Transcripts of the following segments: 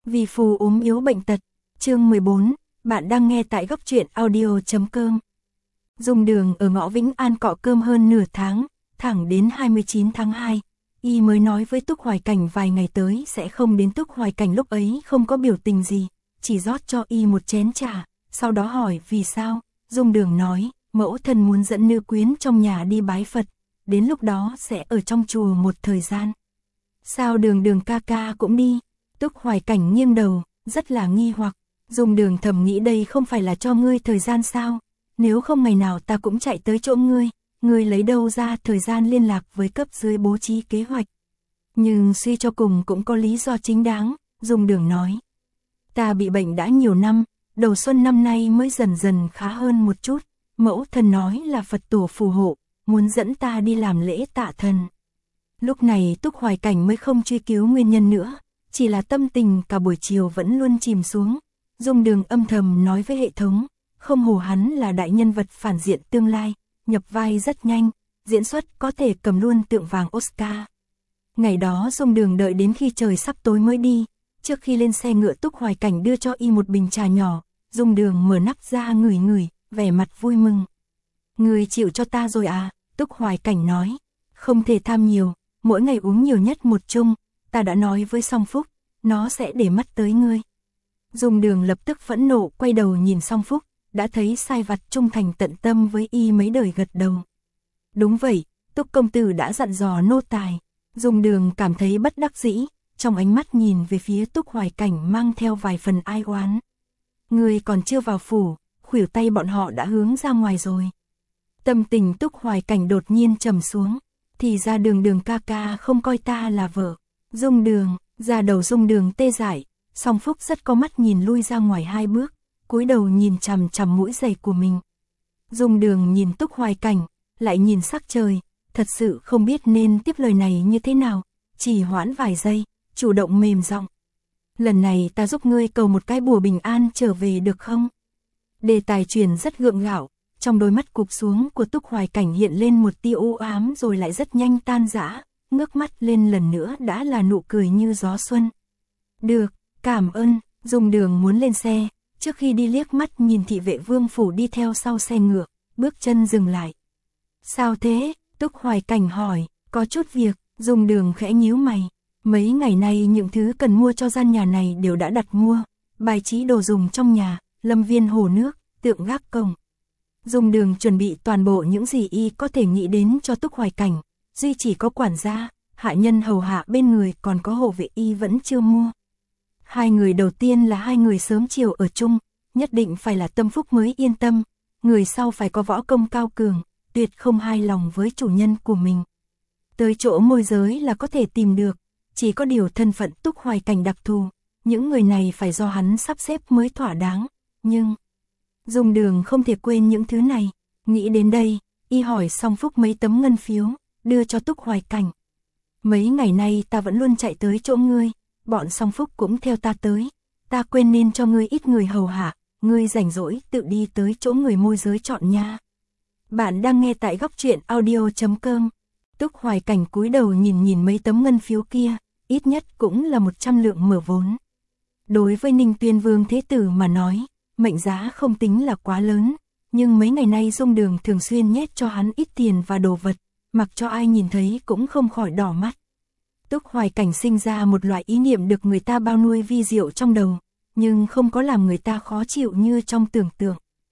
Vì phù ốm yếu bệnh tật. Chương 14, bạn đang nghe tại góc truyện audio.com. Dùng đường ở ngõ Vĩnh An cọ cơm hơn nửa tháng, thẳng đến 29 tháng 2, y mới nói với Túc Hoài Cảnh vài ngày tới sẽ không đến. Túc Hoài Cảnh lúc ấy không có biểu tình gì, chỉ rót cho y một chén trà, sau đó hỏi vì sao. Dung đường nói, mẫu thân muốn dẫn nữ quyến trong nhà đi bái Phật, đến lúc đó sẽ ở trong chùa một thời gian. Sao đường ca ca cũng đi? Túc Hoài Cảnh nghiêng đầu, rất là nghi hoặc. Dung đường thầm nghĩ đây không phải là cho ngươi thời gian sao? Nếu không ngày nào ta cũng chạy tới chỗ ngươi lấy đâu ra thời gian liên lạc với cấp dưới bố trí kế hoạch? Nhưng suy cho cùng cũng có lý do chính đáng, Dung đường nói. Ta bị bệnh đã nhiều năm, đầu xuân năm nay mới dần dần khá hơn một chút. Mẫu thân nói là Phật tổ phù hộ, muốn dẫn ta đi làm lễ tạ thần. Lúc này Túc Hoài Cảnh mới không truy cứu nguyên nhân nữa, chỉ là tâm tình cả buổi chiều vẫn luôn chìm xuống. Dung đường âm thầm nói với hệ thống, không hổ hắn là đại nhân vật phản diện tương lai, nhập vai rất nhanh, diễn xuất có thể cầm luôn tượng vàng Oscar. Ngày đó Dung đường đợi đến khi trời sắp tối mới đi, trước khi lên xe ngựa Túc Hoài Cảnh đưa cho y một bình trà nhỏ, Dung đường mở nắp ra ngửi, vẻ mặt vui mừng. Người chịu cho ta rồi à? Túc Hoài Cảnh nói, không thể tham nhiều, mỗi ngày uống nhiều nhất một chung, ta đã nói với Song Phúc, nó sẽ để mắt tới ngươi. Dung đường lập tức phẫn nộ quay đầu nhìn Song Phúc, đã thấy sai vặt trung thành tận tâm với y mấy đời gật đầu. Đúng vậy, Túc công tử đã dặn dò nô tài. Dung đường cảm thấy bất đắc dĩ, trong ánh mắt nhìn về phía Túc Hoài Cảnh mang theo vài phần ai oán. Ngươi còn chưa vào phủ, khuỷu tay bọn họ đã hướng ra ngoài rồi. Tâm tình Túc Hoài Cảnh đột nhiên trầm xuống, thì ra đường ca ca không coi ta là vợ. Dung đường, ra đầu Dung đường tê dại, Song Phúc rất có mắt nhìn lui ra ngoài hai bước, cúi đầu nhìn chằm chằm mũi giày của mình. Dung đường nhìn Túc Hoài Cảnh, lại nhìn sắc trời, thật sự không biết nên tiếp lời này như thế nào, chỉ hoãn vài giây, chủ động mềm giọng. Lần này ta giúp ngươi cầu một cái bùa bình an trở về được không? Đề tài truyền rất gượng gạo, trong đôi mắt cụp xuống của Túc Hoài Cảnh hiện lên một tia u ám rồi lại rất nhanh tan rã, ngước mắt lên lần nữa đã là nụ cười như gió xuân. Được, cảm ơn. Dung đường muốn lên xe, trước khi đi liếc mắt nhìn thị vệ Vương phủ đi theo sau xe ngựa, bước chân dừng lại. Sao thế? Túc Hoài Cảnh hỏi, có chút việc. Dung đường khẽ nhíu mày. Mấy ngày nay những thứ cần mua cho gian nhà này đều đã đặt mua, bài trí đồ dùng trong nhà, lâm viên hồ nước, tượng gác cổng. Dung đường chuẩn bị toàn bộ những gì y có thể nghĩ đến cho Túc Hoài Cảnh, duy chỉ có quản gia, hạ nhân hầu hạ bên người còn có hộ vệ y vẫn chưa mua. Hai người đầu tiên là hai người sớm chiều ở chung, nhất định phải là tâm phúc mới yên tâm, người sau phải có võ công cao cường, tuyệt không hài lòng với chủ nhân của mình. Tới chỗ môi giới là có thể tìm được, chỉ có điều thân phận Túc Hoài Cảnh đặc thù, những người này phải do hắn sắp xếp mới thỏa đáng, nhưng Dung đường không thể quên những thứ này. Nghĩ đến đây, y hỏi Song Phúc mấy tấm ngân phiếu, đưa cho Túc Hoài Cảnh. Mấy ngày nay ta vẫn luôn chạy tới chỗ ngươi, bọn Song Phúc cũng theo ta tới. Ta quên nên cho ngươi ít người hầu hạ, ngươi rảnh rỗi tự đi tới chỗ người môi giới chọn nha. Bạn đang nghe tại góc truyện audio.com. Túc Hoài Cảnh cúi đầu nhìn mấy tấm ngân phiếu kia, ít nhất cũng là 100 lượng mở vốn. Đối với Ninh Tuyên Vương Thế Tử mà nói, mệnh giá không tính là quá lớn, nhưng mấy ngày nay Dung đường thường xuyên nhét cho hắn ít tiền và đồ vật, mặc cho ai nhìn thấy cũng không khỏi đỏ mắt. Túc Hoài Cảnh sinh ra một loại ý niệm được người ta bao nuôi vi diệu trong đầu, nhưng không có làm người ta khó chịu như trong tưởng tượng.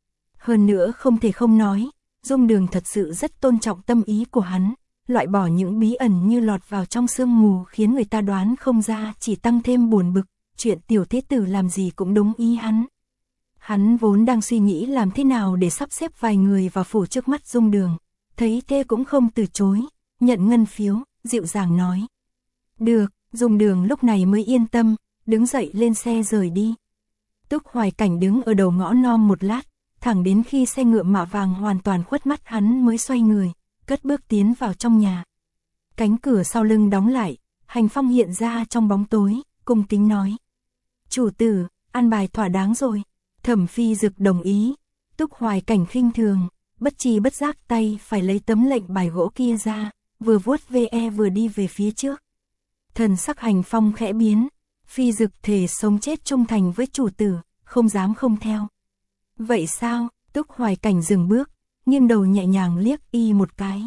Hơn nữa không thể không nói, Dung đường thật sự rất tôn trọng tâm ý của hắn, loại bỏ những bí ẩn như lọt vào trong sương mù khiến người ta đoán không ra chỉ tăng thêm buồn bực, chuyện tiểu thế tử làm gì cũng đúng ý hắn. Hắn vốn đang suy nghĩ làm thế nào để sắp xếp vài người vào phủ trước mắt Dung đường, thấy thế cũng không từ chối, nhận ngân phiếu, dịu dàng nói. Được, Dung đường lúc này mới yên tâm, đứng dậy lên xe rời đi. Túc Hoài Cảnh đứng ở đầu ngõ non một lát, thẳng đến khi xe ngựa mạ vàng hoàn toàn khuất mắt hắn mới xoay người, cất bước tiến vào trong nhà. Cánh cửa sau lưng đóng lại, Hành Phong hiện ra trong bóng tối, cung kính nói. Chủ tử, an bài thỏa đáng rồi. Thẩm Phi Dực đồng ý. Túc Hoài Cảnh khinh thường, bất tri bất giác tay phải lấy tấm lệnh bài gỗ kia ra, vừa vuốt ve vừa đi về phía trước. Thần sắc Hành Phong khẽ biến, Phi Dực thề sống chết trung thành với chủ tử, không dám không theo. Vậy sao? Túc Hoài Cảnh dừng bước, nghiêng đầu nhẹ nhàng liếc y một cái.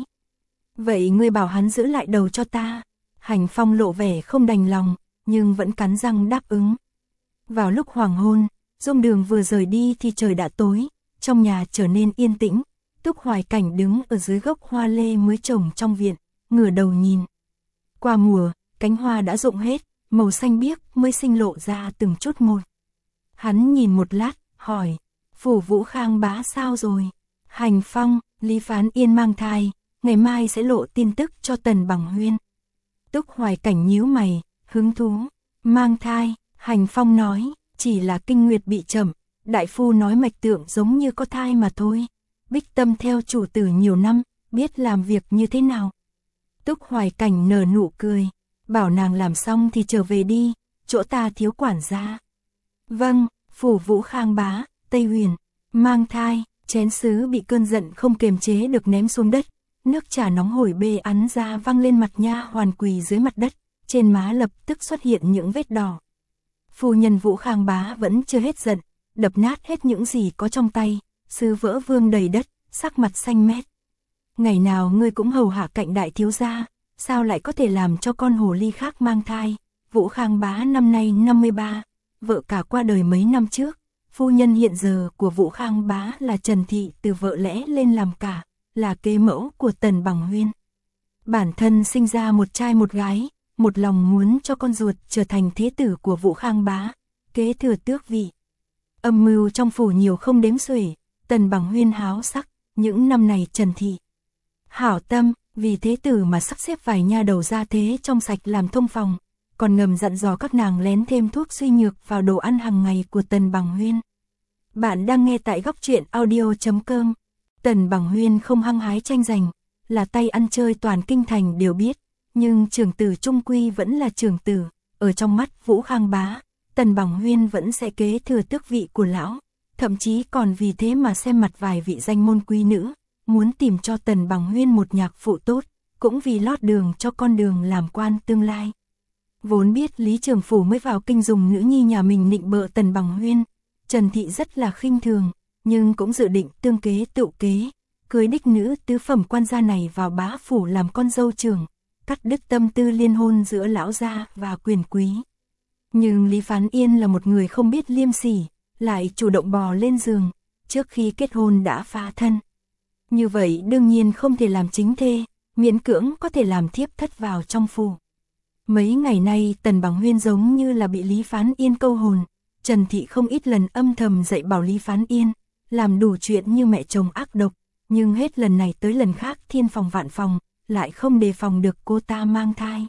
Vậy ngươi bảo hắn giữ lại đầu cho ta. Hành Phong lộ vẻ không đành lòng, nhưng vẫn cắn răng đáp ứng. Vào lúc hoàng hôn, Dung Đường vừa rời đi thì trời đã tối, trong nhà trở nên yên tĩnh. Túc Hoài Cảnh đứng ở dưới gốc hoa lê mới trồng trong viện, ngửa đầu nhìn. Qua mùa, cánh hoa đã rụng hết, màu xanh biếc mới sinh lộ ra từng chút một. Hắn nhìn một lát, hỏi, Phủ Vũ Khang bá sao rồi? Hành Phong, Lý Phán Yên mang thai, ngày mai sẽ lộ tin tức cho Tần Bằng Huyên. Túc Hoài Cảnh nhíu mày, hứng thú, mang thai, Hành Phong nói, chỉ là kinh nguyệt bị chậm, đại phu nói mạch tượng giống như có thai mà thôi. Bích Tâm theo chủ tử nhiều năm, biết làm việc như thế nào. Túc Hoài Cảnh nở nụ cười, bảo nàng làm xong thì trở về đi, chỗ ta thiếu quản gia. Vâng, Phủ Vũ Khang bá, Tây Huyền, mang thai, chén sứ bị cơn giận không kiềm chế được ném xuống đất. Nước trà nóng hổi bê ắn ra văng lên mặt nha hoàn quỳ dưới mặt đất, trên má lập tức xuất hiện những vết đỏ. Phu nhân Vũ Khang bá vẫn chưa hết giận, đập nát hết những gì có trong tay, sứ vỡ vương đầy đất, sắc mặt xanh mét. Ngày nào ngươi cũng hầu hạ cạnh đại thiếu gia, sao lại có thể làm cho con hồ ly khác mang thai? Vũ Khang bá năm nay 53, vợ cả qua đời mấy năm trước. Phu nhân hiện giờ của Vũ Khang bá là Trần Thị từ vợ lẽ lên làm cả, là kế mẫu của Tần Bằng Huyên. Bản thân sinh ra một trai một gái, một lòng muốn cho con ruột trở thành thế tử của Vũ Khang bá, kế thừa tước vị. Âm mưu trong phủ nhiều không đếm xuể, Tần Bằng Huyên háo sắc, những năm này Trần Thị hảo tâm, vì thế tử mà sắp xếp vài nha đầu ra thế trong sạch làm thông phòng, còn ngầm dặn dò các nàng lén thêm thuốc suy nhược vào đồ ăn hàng ngày của Tần Bằng Huyên. Bạn đang nghe tại góc truyện audio.com. Tần Bằng Huyên không hăng hái tranh giành, là tay ăn chơi toàn kinh thành đều biết, nhưng trưởng tử trung quy vẫn là trưởng tử, ở trong mắt Vũ Khang bá, Tần Bằng Huyên vẫn sẽ kế thừa tước vị của lão, thậm chí còn vì thế mà xem mặt vài vị danh môn quý nữ, muốn tìm cho Tần Bằng Huyên một nhạc phụ tốt, cũng vì lót đường cho con đường làm quan tương lai. Vốn biết Lý Trường Phủ mới vào kinh dùng nữ nhi nhà mình nịnh bợ Tần Bằng Huyên, Trần Thị rất là khinh thường, nhưng cũng dự định tương kế tựu kế, cưới đích nữ tứ phẩm quan gia này vào bá phủ làm con dâu trưởng, cắt đứt tâm tư liên hôn giữa lão gia và quyền quý. Nhưng Lý Phán Yên là một người không biết liêm sỉ, lại chủ động bò lên giường, trước khi kết hôn đã phá thân. Như vậy đương nhiên không thể làm chính thê, miễn cưỡng có thể làm thiếp thất vào trong phủ. Mấy ngày nay Tần Bằng Huyên giống như là bị Lý Phán Yên câu hồn, Trần Thị không ít lần âm thầm dạy bảo Lý Phán Yên, làm đủ chuyện như mẹ chồng ác độc, nhưng hết lần này tới lần khác thiên phòng vạn phòng, lại không đề phòng được cô ta mang thai.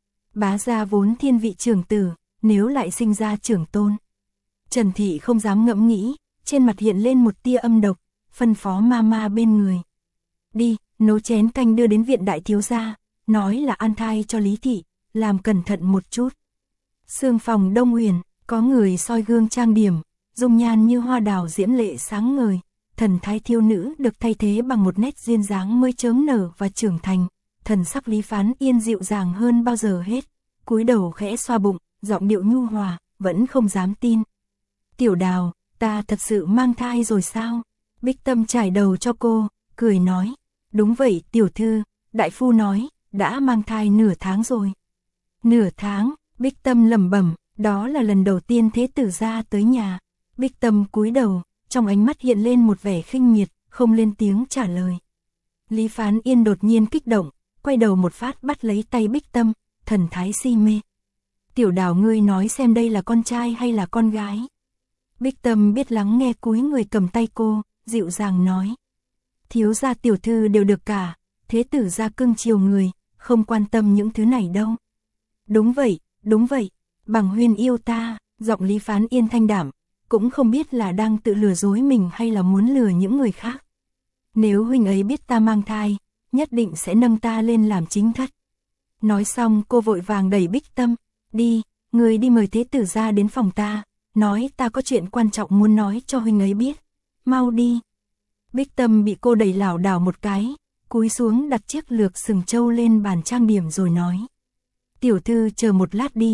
Bá gia vốn thiên vị trưởng tử, nếu lại sinh ra trưởng tôn. Trần Thị không dám ngẫm nghĩ, trên mặt hiện lên một tia âm độc, phân phó ma bên người. Đi, nấu chén canh đưa đến viện đại thiếu gia, nói là an thai cho Lý Thị, làm cẩn thận một chút. Sương phòng Đông Huyền, có người soi gương trang điểm, dung nhan như hoa đào diễm lệ sáng ngời, thần thái thiếu nữ được thay thế bằng một nét duyên dáng mới chớm nở và trưởng thành, thần sắc Lý Phán Yên dịu dàng hơn bao giờ hết, cúi đầu khẽ xoa bụng, giọng điệu nhu hòa, vẫn không dám tin. Tiểu Đào, ta thật sự mang thai rồi sao? Bích Tâm trải đầu cho cô, cười nói, đúng vậy tiểu thư, đại phu nói, đã mang thai nửa tháng rồi. Nửa tháng, Bích Tâm lẩm bẩm, đó là lần đầu tiên thế tử gia tới nhà. Bích Tâm cúi đầu, trong ánh mắt hiện lên một vẻ khinh miệt, không lên tiếng trả lời. Lý Phán Yên đột nhiên kích động, quay đầu một phát bắt lấy tay Bích Tâm, thần thái si mê. Tiểu Đào ngươi nói xem đây là con trai hay là con gái? Bích Tâm biết lắng nghe cúi người cầm tay cô, dịu dàng nói. Thiếu gia tiểu thư đều được cả, thế tử gia cưng chiều người, không quan tâm những thứ này đâu. Đúng vậy, Bằng Huyên yêu ta, giọng Lý Phán Yên thanh đảm, cũng không biết là đang tự lừa dối mình hay là muốn lừa những người khác. Nếu huynh ấy biết ta mang thai, nhất định sẽ nâng ta lên làm chính thất. Nói xong cô vội vàng đẩy Bích Tâm, đi, người đi mời thế tử gia đến phòng ta, nói ta có chuyện quan trọng muốn nói cho huynh ấy biết, mau đi. Bích Tâm bị cô đẩy lảo đảo một cái, cúi xuống đặt chiếc lược sừng trâu lên bàn trang điểm rồi nói. Tiểu thư chờ một lát đi,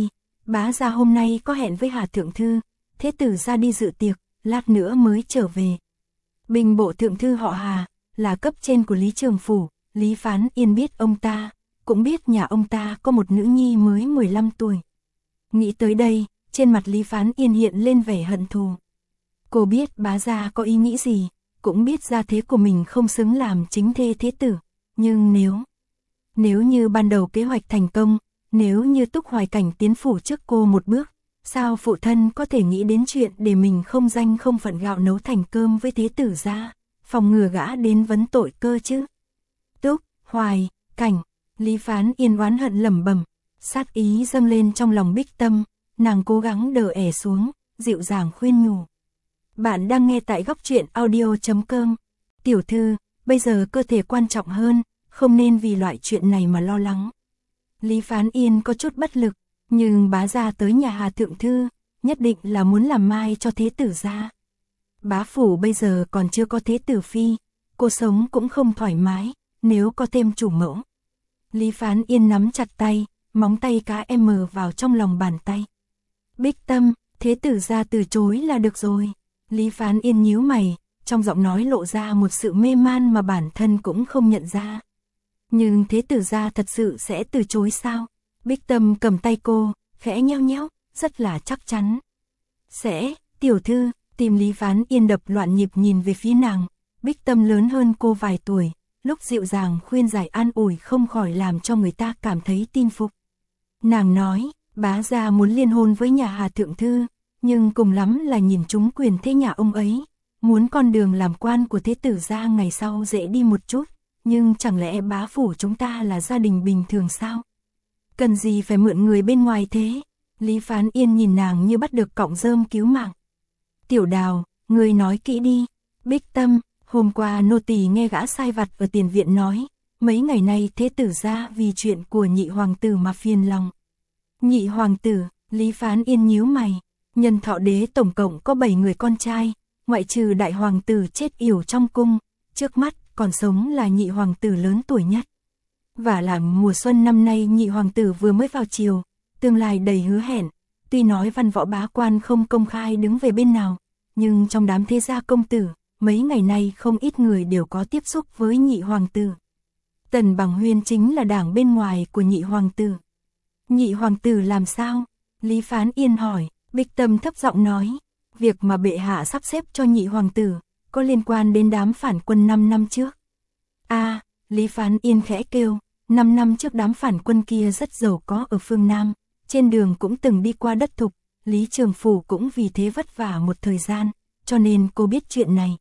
bá gia hôm nay có hẹn với Hà Thượng Thư, thế tử gia đi dự tiệc, lát nữa mới trở về. Binh bộ thượng thư họ Hà, là cấp trên của Lý Trường Phủ, Lý Phán Yên biết ông ta, cũng biết nhà ông ta có một nữ nhi mới 15 tuổi. Nghĩ tới đây, trên mặt Lý Phán Yên hiện lên vẻ hận thù. Cô biết bá gia có ý nghĩ gì, cũng biết gia thế của mình không xứng làm chính thê thế tử, nhưng nếu như ban đầu kế hoạch thành công, nếu như Túc Hoài Cảnh tiến phủ trước cô một bước, sao phụ thân có thể nghĩ đến chuyện để mình không danh không phận gạo nấu thành cơm với thế tử gia, phòng ngừa gã đến vấn tội cơ chứ. Túc Hoài Cảnh, Lý Phán Yên oán hận lẩm bẩm, sát ý dâng lên trong lòng Bích Tâm, nàng cố gắng đờ ẻ xuống, dịu dàng khuyên nhủ. Bạn đang nghe tại góc truyện audio.com. Tiểu thư, bây giờ cơ thể quan trọng hơn, không nên vì loại chuyện này mà lo lắng. Lý Phán Yên có chút bất lực, nhưng bá gia tới nhà Hà Thượng Thư, nhất định là muốn làm mai cho thế tử gia. Bá phủ bây giờ còn chưa có thế tử phi, cô sống cũng không thoải mái, nếu có thêm chủ mẫu. Lý Phán Yên nắm chặt tay, móng tay cá M vào trong lòng bàn tay. Bích Tâm, thế tử gia từ chối là được rồi. Lý Phán Yên nhíu mày, trong giọng nói lộ ra một sự mê man mà bản thân cũng không nhận ra. Nhưng thế tử gia thật sự sẽ từ chối sao? Bích Tâm cầm tay cô, khẽ nheo nhéo, rất là chắc chắn. Sẽ, tiểu thư, tim Lý Phán Yên đập loạn nhịp nhìn về phía nàng. Bích Tâm lớn hơn cô vài tuổi, lúc dịu dàng khuyên giải an ủi không khỏi làm cho người ta cảm thấy tin phục. Nàng nói, bá gia muốn liên hôn với nhà Hà Thượng Thư, nhưng cùng lắm là nhìn trúng quyền thế nhà ông ấy, muốn con đường làm quan của thế tử gia ngày sau dễ đi một chút, nhưng chẳng lẽ bá phủ chúng ta là gia đình bình thường sao? Cần gì phải mượn người bên ngoài thế? Lý Phán Yên nhìn nàng như bắt được cọng rơm cứu mạng. Tiểu Đào, ngươi nói kỹ đi. Bích Tâm, hôm qua nô tỳ nghe gã sai vặt ở tiền viện nói, mấy ngày nay thế tử gia vì chuyện của nhị hoàng tử mà phiền lòng. Nhị hoàng tử, Lý Phán Yên nhíu mày, Nhân Thọ đế tổng cộng có 7 người con trai, ngoại trừ đại hoàng tử chết yểu trong cung, trước mắt còn sống là nhị hoàng tử lớn tuổi nhất. Và là mùa xuân năm nay nhị hoàng tử vừa mới vào triều, tương lai đầy hứa hẹn, tuy nói văn võ bá quan không công khai đứng về bên nào, nhưng trong đám thế gia công tử, mấy ngày nay không ít người đều có tiếp xúc với nhị hoàng tử. Tần Bằng Huyên chính là đảng bên ngoài của nhị hoàng tử. Nhị hoàng tử làm sao? Lý Phán Yên hỏi. Bích Tâm thấp giọng nói, việc mà bệ hạ sắp xếp cho nhị hoàng tử, có liên quan đến đám phản quân 5 năm trước. Lý Phán Yên khẽ kêu, 5 năm trước đám phản quân kia rất giàu có ở phương Nam, trên đường cũng từng đi qua đất Thục, Lý Trường Phủ cũng vì thế vất vả một thời gian, cho nên cô biết chuyện này.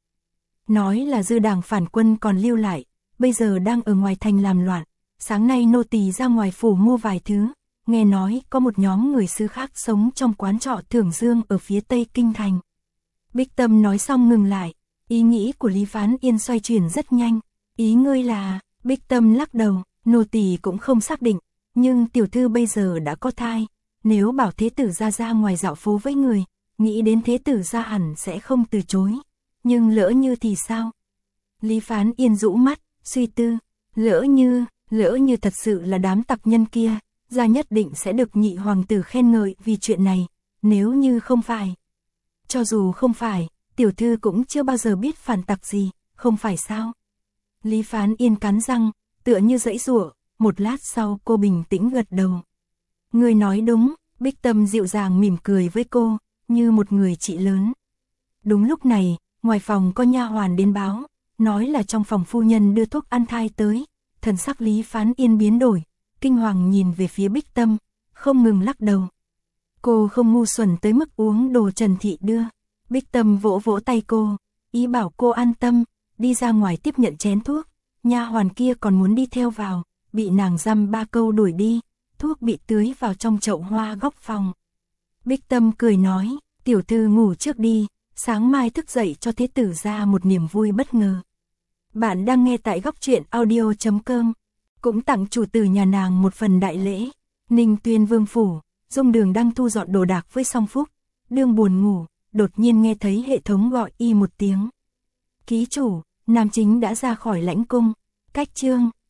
Nói là dư đảng phản quân còn lưu lại, bây giờ đang ở ngoài thành làm loạn, sáng nay nô tỳ ra ngoài phủ mua vài thứ. Nghe nói có một nhóm người xứ khác sống trong quán trọ Thưởng Dương ở phía tây kinh thành. Bích Tâm nói xong ngừng lại, ý nghĩ của Lý Phán Yên xoay chuyển rất nhanh. Ý ngươi là, Bích Tâm lắc đầu, nô tỳ cũng không xác định, nhưng tiểu thư bây giờ đã có thai, nếu bảo thế tử ra ngoài dạo phố với người, nghĩ đến thế tử gia hẳn sẽ không từ chối, nhưng lỡ như thì sao? Lý Phán Yên rũ mắt, suy tư, lỡ như thật sự là đám tặc nhân kia, gia nhất định sẽ được nhị hoàng tử khen ngợi vì chuyện này, nếu như không phải. Cho dù không phải, tiểu thư cũng chưa bao giờ biết phản tặc gì, không phải sao? Lý Phán Yên cắn răng, tựa như giãy giụa, một lát sau cô bình tĩnh gật đầu. Người nói đúng, Bích Tâm dịu dàng mỉm cười với cô, như một người chị lớn. Đúng lúc này, ngoài phòng có nha hoàn đến báo, nói là trong phòng phu nhân đưa thuốc ăn thai tới, thần sắc Lý Phán Yên biến đổi. Kinh hoàng nhìn về phía Bích Tâm, không ngừng lắc đầu. Cô không ngu xuẩn tới mức uống đồ Trần Thị đưa. Bích Tâm vỗ vỗ tay cô, ý bảo cô an tâm, đi ra ngoài tiếp nhận chén thuốc. Nha hoàn kia còn muốn đi theo vào, bị nàng dăm 3 câu đuổi đi, thuốc bị tưới vào trong chậu hoa góc phòng. Bích Tâm cười nói, tiểu thư ngủ trước đi, sáng mai thức dậy cho thế tử ra một niềm vui bất ngờ. Bạn đang nghe tại góc truyện audio.com. Cũng tặng chủ tử nhà nàng một phần đại lễ. Ninh Tuyên Vương phủ, Dung Đường đang thu dọn đồ đạc với Song Phúc, đương buồn ngủ, đột nhiên nghe thấy hệ thống gọi y một tiếng. Ký chủ, nam chính đã ra khỏi lãnh cung. Cách chương